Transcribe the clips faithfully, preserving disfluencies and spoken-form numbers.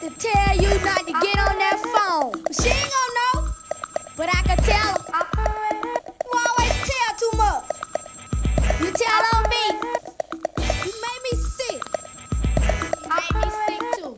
could tell you not to get on that phone. She ain't gonna know, but I could tell her. You always tell too much. You tell on me. You made me sick. You made me sick too.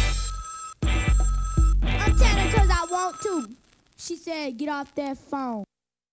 Too. She said, get off that phone.